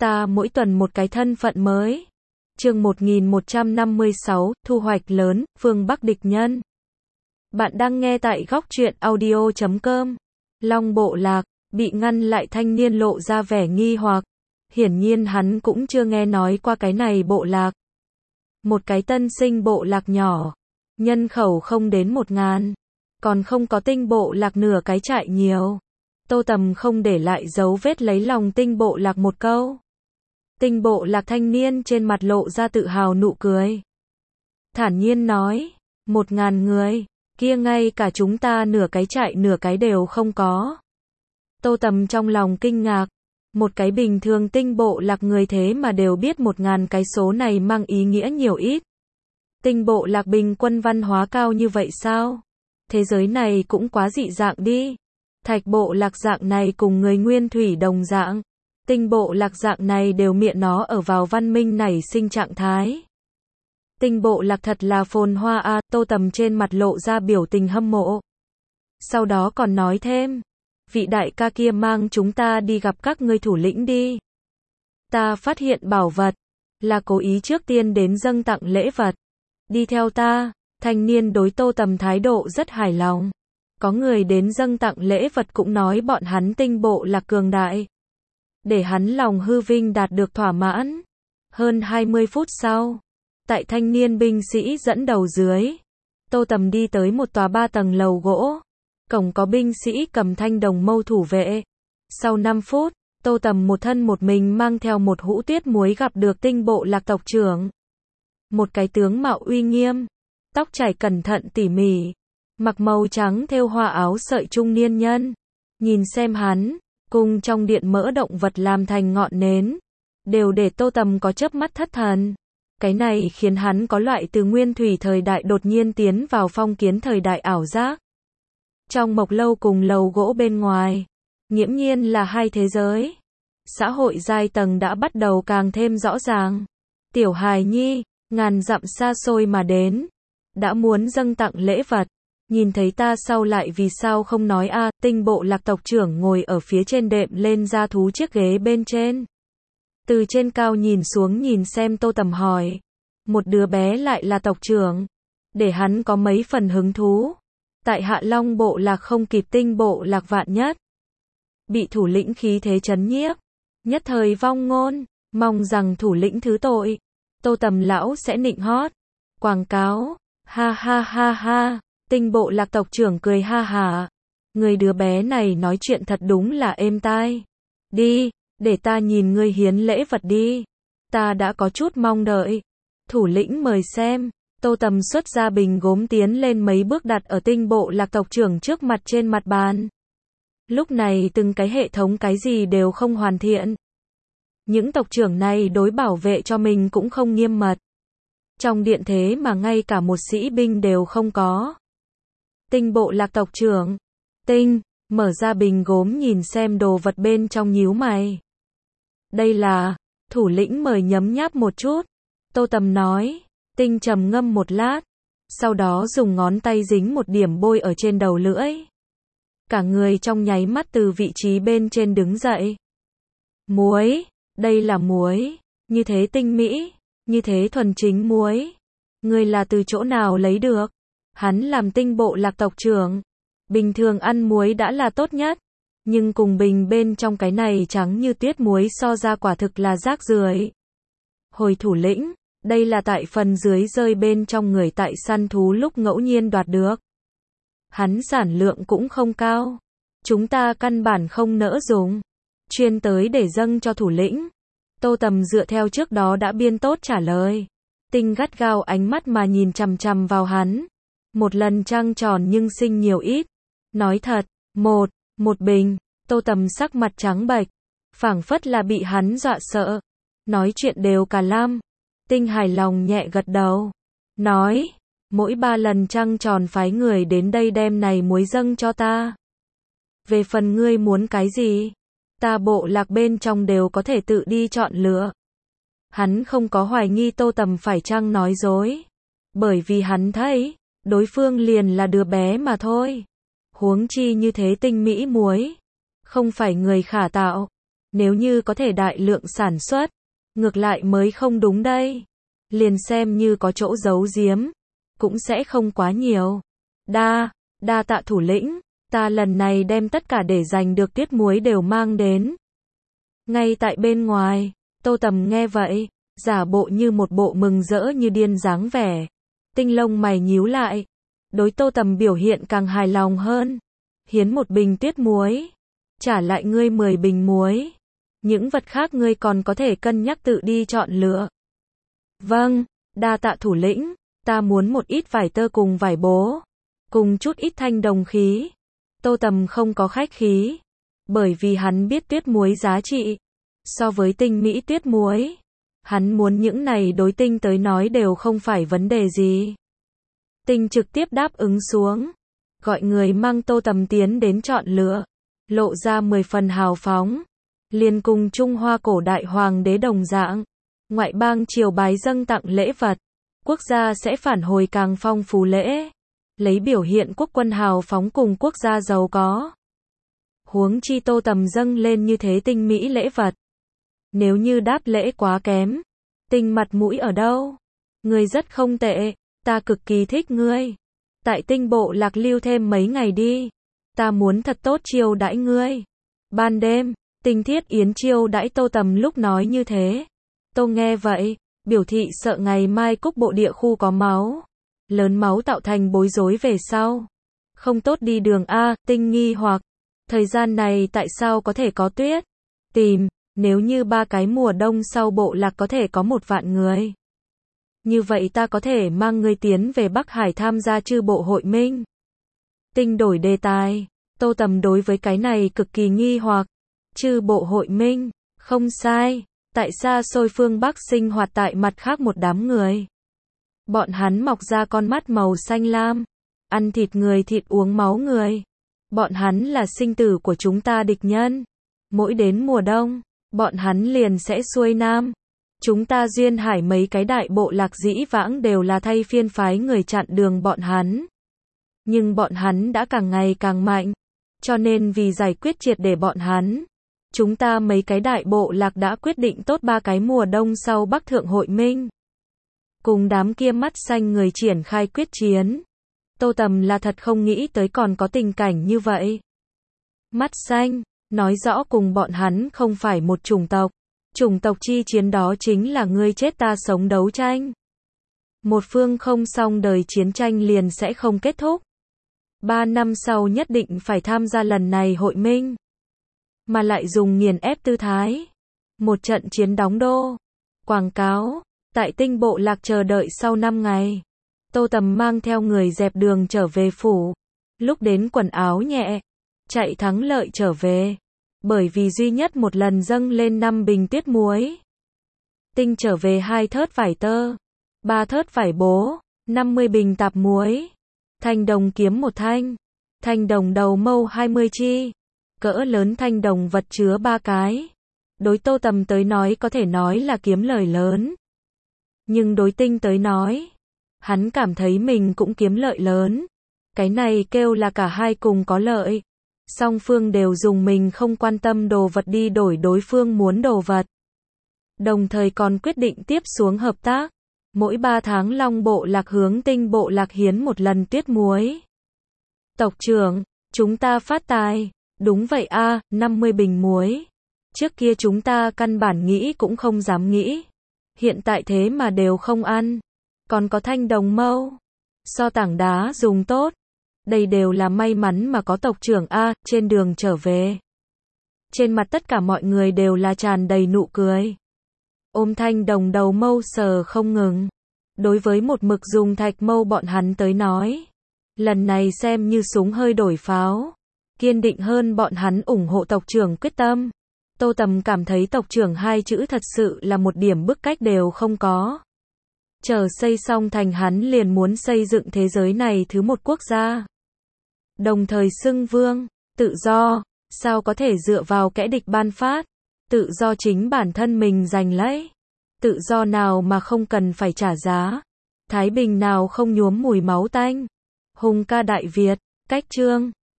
Ta mỗi tuần một cái thân phận mới. Chương 1156, thu hoạch lớn, phương Bắc địch nhân. Bạn đang nghe tại góc truyện audio.com. Long Bộ Lạc, bị ngăn lại thanh niên lộ ra vẻ nghi hoặc. Hiển nhiên hắn cũng chưa nghe nói qua cái này bộ lạc. Một cái tân sinh bộ lạc nhỏ, nhân khẩu không đến 1000, còn không có tinh bộ lạc nửa cái trại nhiều. Tô Tầm không để lại dấu vết lấy lòng tinh bộ lạc một câu. Tinh bộ lạc thanh niên trên mặt lộ ra tự hào nụ cười. Thản nhiên nói, 1000 người, kia ngay cả chúng ta nửa cái trại nửa cái đều không có. Tô Tầm trong lòng kinh ngạc, một cái bình thường tinh bộ lạc người thế mà đều biết 1000 cái số này mang ý nghĩa nhiều ít. Tinh bộ lạc bình quân văn hóa cao như vậy sao? Thế giới này cũng quá dị dạng đi. Thạch bộ lạc dạng này cùng người nguyên thủy đồng dạng. Tinh bộ lạc dạng này đều miệng nó ở vào văn minh nảy sinh trạng thái. Tinh bộ lạc thật là phồn hoa a. Tô Tầm trên mặt lộ ra biểu tình hâm mộ. Sau đó còn nói thêm, vị đại ca kia mang chúng ta đi gặp các ngươi thủ lĩnh đi. Ta phát hiện bảo vật, là cố ý trước tiên đến dâng tặng lễ vật. Đi theo ta. Thanh niên đối Tô Tầm thái độ rất hài lòng. Có người đến dâng tặng lễ vật cũng nói bọn hắn tinh bộ lạc cường đại. Để hắn lòng hư vinh đạt được thỏa mãn. Hơn 20 phút sau, tại thanh niên binh sĩ dẫn đầu dưới, Tô Tầm đi tới một tòa 3 tầng lầu gỗ. Cổng có binh sĩ cầm thanh đồng mâu thủ vệ. Sau 5 phút, Tô Tầm một thân một mình mang theo một hũ tuyết muối gặp được tinh bộ lạc tộc trưởng. Một cái tướng mạo uy nghiêm, tóc chải cẩn thận tỉ mỉ, mặc màu trắng thêu hoa áo sợi trung niên nhân. Nhìn xem hắn, cùng trong điện mỡ động vật làm thành ngọn nến, đều để Tô Tầm có chớp mắt thất thần. Cái này khiến hắn có loại từ nguyên thủy thời đại đột nhiên tiến vào phong kiến thời đại ảo giác. Trong mộc lâu cùng lầu gỗ bên ngoài, nghiễm nhiên là hai thế giới. Xã hội giai tầng đã bắt đầu càng thêm rõ ràng. Tiểu hài nhi, ngàn dặm xa xôi mà đến, đã muốn dâng tặng lễ vật. Nhìn thấy ta sau lại vì sao không nói a? Tinh bộ lạc tộc trưởng ngồi ở phía trên đệm lên ra thú chiếc ghế bên trên. Từ trên cao nhìn xuống nhìn xem Tô Tầm hỏi. Một đứa bé lại là tộc trưởng. Để hắn có mấy phần hứng thú. Tại Hạ Long bộ lạc không kịp tinh bộ lạc vạn nhất. Bị thủ lĩnh khí thế chấn nhiếp. Nhất thời vong ngôn. Mong rằng thủ lĩnh thứ tội. Tô Tầm lão sẽ nịnh hót. Quảng cáo. Ha ha ha ha. Tinh bộ lạc tộc trưởng cười ha hả. Người đứa bé này nói chuyện thật đúng là êm tai. Đi, để ta nhìn ngươi hiến lễ vật đi. Ta đã có chút mong đợi. Thủ lĩnh mời xem. Tô Tầm xuất ra bình gốm tiến lên mấy bước đặt ở tinh bộ lạc tộc trưởng trước mặt trên mặt bàn. Lúc này từng cái hệ thống cái gì đều không hoàn thiện. Những tộc trưởng này đối bảo vệ cho mình cũng không nghiêm mật. Trong điện thế mà ngay cả một sĩ binh đều không có. Tinh bộ lạc tộc trưởng. Tinh, mở ra bình gốm nhìn xem đồ vật bên trong nhíu mày. Đây là, thủ lĩnh mời nhấm nháp một chút. Tô Tầm nói. Tinh trầm ngâm một lát. Sau đó dùng ngón tay dính một điểm bôi ở trên đầu lưỡi. Cả người trong nháy mắt từ vị trí bên trên đứng dậy. Muối, đây là muối. Như thế tinh mỹ, như thế thuần chính muối. Ngươi là từ chỗ nào lấy được? Hắn làm tinh bộ lạc tộc trưởng. Bình thường ăn muối đã là tốt nhất. Nhưng cùng bình bên trong cái này trắng như tuyết muối so ra quả thực là rác rưởi. Hồi thủ lĩnh, đây là tại phần dưới rơi bên trong người tại săn thú lúc ngẫu nhiên đoạt được. Hắn sản lượng cũng không cao. Chúng ta căn bản không nỡ dùng. Chuyên tới để dâng cho thủ lĩnh. Tô Tầm dựa theo trước đó đã biên tốt trả lời. Tinh gắt gao ánh mắt mà nhìn chằm chằm vào hắn. Một lần trăng tròn nhưng sinh nhiều ít. Nói thật, một bình. Tô Tầm sắc mặt trắng bệch, phảng phất là bị hắn dọa sợ. Nói chuyện đều cả lam. Tinh hài lòng nhẹ gật đầu. Nói, mỗi 3 lần trăng tròn phái người đến đây đem này muối dâng cho ta. Về phần ngươi muốn cái gì? Ta bộ lạc bên trong đều có thể tự đi chọn lựa. Hắn không có hoài nghi Tô Tầm phải chăng nói dối. Bởi vì hắn thấy, đối phương liền là đứa bé mà thôi. Huống chi như thế tinh mỹ muối. Không phải người khả tạo. Nếu như có thể đại lượng sản xuất, ngược lại mới không đúng đây. Liền xem như có chỗ giấu giếm, cũng sẽ không quá nhiều. Đa tạ thủ lĩnh, ta lần này đem tất cả để giành được tuyết muối đều mang đến. Ngay tại bên ngoài, Tô Tầm nghe vậy, giả bộ như một bộ mừng rỡ như điên dáng vẻ. Tinh lông mày nhíu lại, đối Tô Tầm biểu hiện càng hài lòng hơn. Hiến một bình tuyết muối, trả lại ngươi 10 bình muối. Những vật khác ngươi còn có thể cân nhắc tự đi chọn lựa. Vâng, đa tạ thủ lĩnh, ta muốn một ít vải tơ cùng vải bố, cùng chút ít thanh đồng khí. Tô Tầm không có khách khí, bởi vì hắn biết tuyết muối giá trị. So với tinh mỹ tuyết muối, hắn muốn những này đối Tinh tới nói đều không phải vấn đề gì. Tinh trực tiếp đáp ứng xuống, gọi người mang Tô Tầm tiến đến chọn lựa, lộ ra 10 phần hào phóng. Liền cùng Trung Hoa cổ đại hoàng đế đồng dạng, ngoại bang triều bái dâng tặng lễ vật, quốc gia sẽ phản hồi càng phong phú lễ, lấy biểu hiện quốc quân hào phóng cùng quốc gia giàu có. Huống chi Tô Tầm dâng lên như thế tinh mỹ lễ vật. Nếu như đáp lễ quá kém, Tinh mặt mũi ở đâu? Ngươi rất không tệ, ta cực kỳ thích ngươi. Tại Tinh bộ lạc lưu thêm mấy ngày đi, ta muốn thật tốt chiêu đãi ngươi. Ban đêm, Tinh Thiết Yến chiêu đãi Tô Tầm lúc nói như thế. Tô nghe vậy, biểu thị sợ ngày mai cúc bộ địa khu có máu lớn máu tạo thành bối rối về sau. Không tốt đi đường A, Tinh nghi hoặc, thời gian này tại sao có thể có tuyết? Tìm, nếu như 3 cái mùa đông sau bộ lạc có thể có 1 vạn người. Như vậy ta có thể mang ngươi tiến về Bắc Hải tham gia chư bộ hội minh. Tinh đổi đề tài, Tô Tầm đối với cái này cực kỳ nghi hoặc. Chư bộ hội minh, không sai, tại xa xôi phương Bắc sinh hoạt tại mặt khác một đám người. Bọn hắn mọc ra con mắt màu xanh lam, ăn thịt người thịt uống máu người. Bọn hắn là sinh tử của chúng ta địch nhân. Mỗi đến mùa đông, bọn hắn liền sẽ xuôi nam. Chúng ta duyên hải mấy cái đại bộ lạc dĩ vãng đều là thay phiên phái người chặn đường bọn hắn. Nhưng bọn hắn đã càng ngày càng mạnh, cho nên vì giải quyết triệt để bọn hắn, chúng ta mấy cái đại bộ lạc đã quyết định tốt 3 cái mùa đông sau Bắc Thượng hội minh. Cùng đám kia mắt xanh người triển khai quyết chiến. Tô Tầm là thật không nghĩ tới còn có tình cảnh như vậy. Mắt xanh, nói rõ cùng bọn hắn không phải một chủng tộc. Chủng tộc chi chiến đó chính là ngươi chết ta sống đấu tranh. Một phương không xong đời chiến tranh liền sẽ không kết thúc. 3 năm sau nhất định phải tham gia lần này hội minh. Mà lại dùng nghiền ép tư thái. Một trận chiến đóng đô. Quảng cáo, tại Tinh bộ lạc chờ đợi sau 5 ngày. Tô Tầm mang theo người dẹp đường trở về phủ. Lúc đến quần áo nhẹ, chạy thắng lợi trở về. Bởi vì duy nhất một lần dâng lên 5 bình tuyết muối. Tinh trở về 2 thớt vải tơ, 3 thớt vải bố, 50 bình tạp muối. Thanh đồng kiếm 1 thanh. Thanh đồng đầu mâu 20 chi. Cỡ lớn thanh đồng vật chứa 3 cái. Đối Tô Tầm tới nói có thể nói là kiếm lời lớn. Nhưng đối Tinh tới nói, hắn cảm thấy mình cũng kiếm lợi lớn. Cái này kêu là cả hai cùng có lợi. Song phương đều dùng mình không quan tâm đồ vật đi đổi đối phương muốn đồ vật. Đồng thời còn quyết định tiếp xuống hợp tác. Mỗi 3 tháng Long bộ lạc hướng Tinh bộ lạc hiến 1 lần tuyết muối. Tộc trưởng, chúng ta phát tài. Đúng vậy a, 50 bình muối. Trước kia chúng ta căn bản nghĩ cũng không dám nghĩ. Hiện tại thế mà đều không ăn. Còn có thanh đồng mâu. So tảng đá dùng tốt. Đây đều là may mắn mà có tộc trưởng a. Trên đường trở về, trên mặt tất cả mọi người đều là tràn đầy nụ cười. Ôm thanh đồng đầu mâu sờ không ngừng. Đối với một mực dùng thạch mâu bọn hắn tới nói, lần này xem như súng hơi đổi pháo. Kiên định hơn bọn hắn ủng hộ tộc trưởng quyết tâm. Tô Tầm cảm thấy tộc trưởng 2 chữ thật sự là một điểm bức cách đều không có. Chờ xây xong thành hắn liền muốn xây dựng thế giới này thứ một quốc gia. Đồng thời xưng vương, tự do, sao có thể dựa vào kẻ địch ban phát, tự do chính bản thân mình giành lấy. Tự do nào mà không cần phải trả giá, thái bình nào không nhuốm mùi máu tanh. Hùng ca Đại Việt, cách chương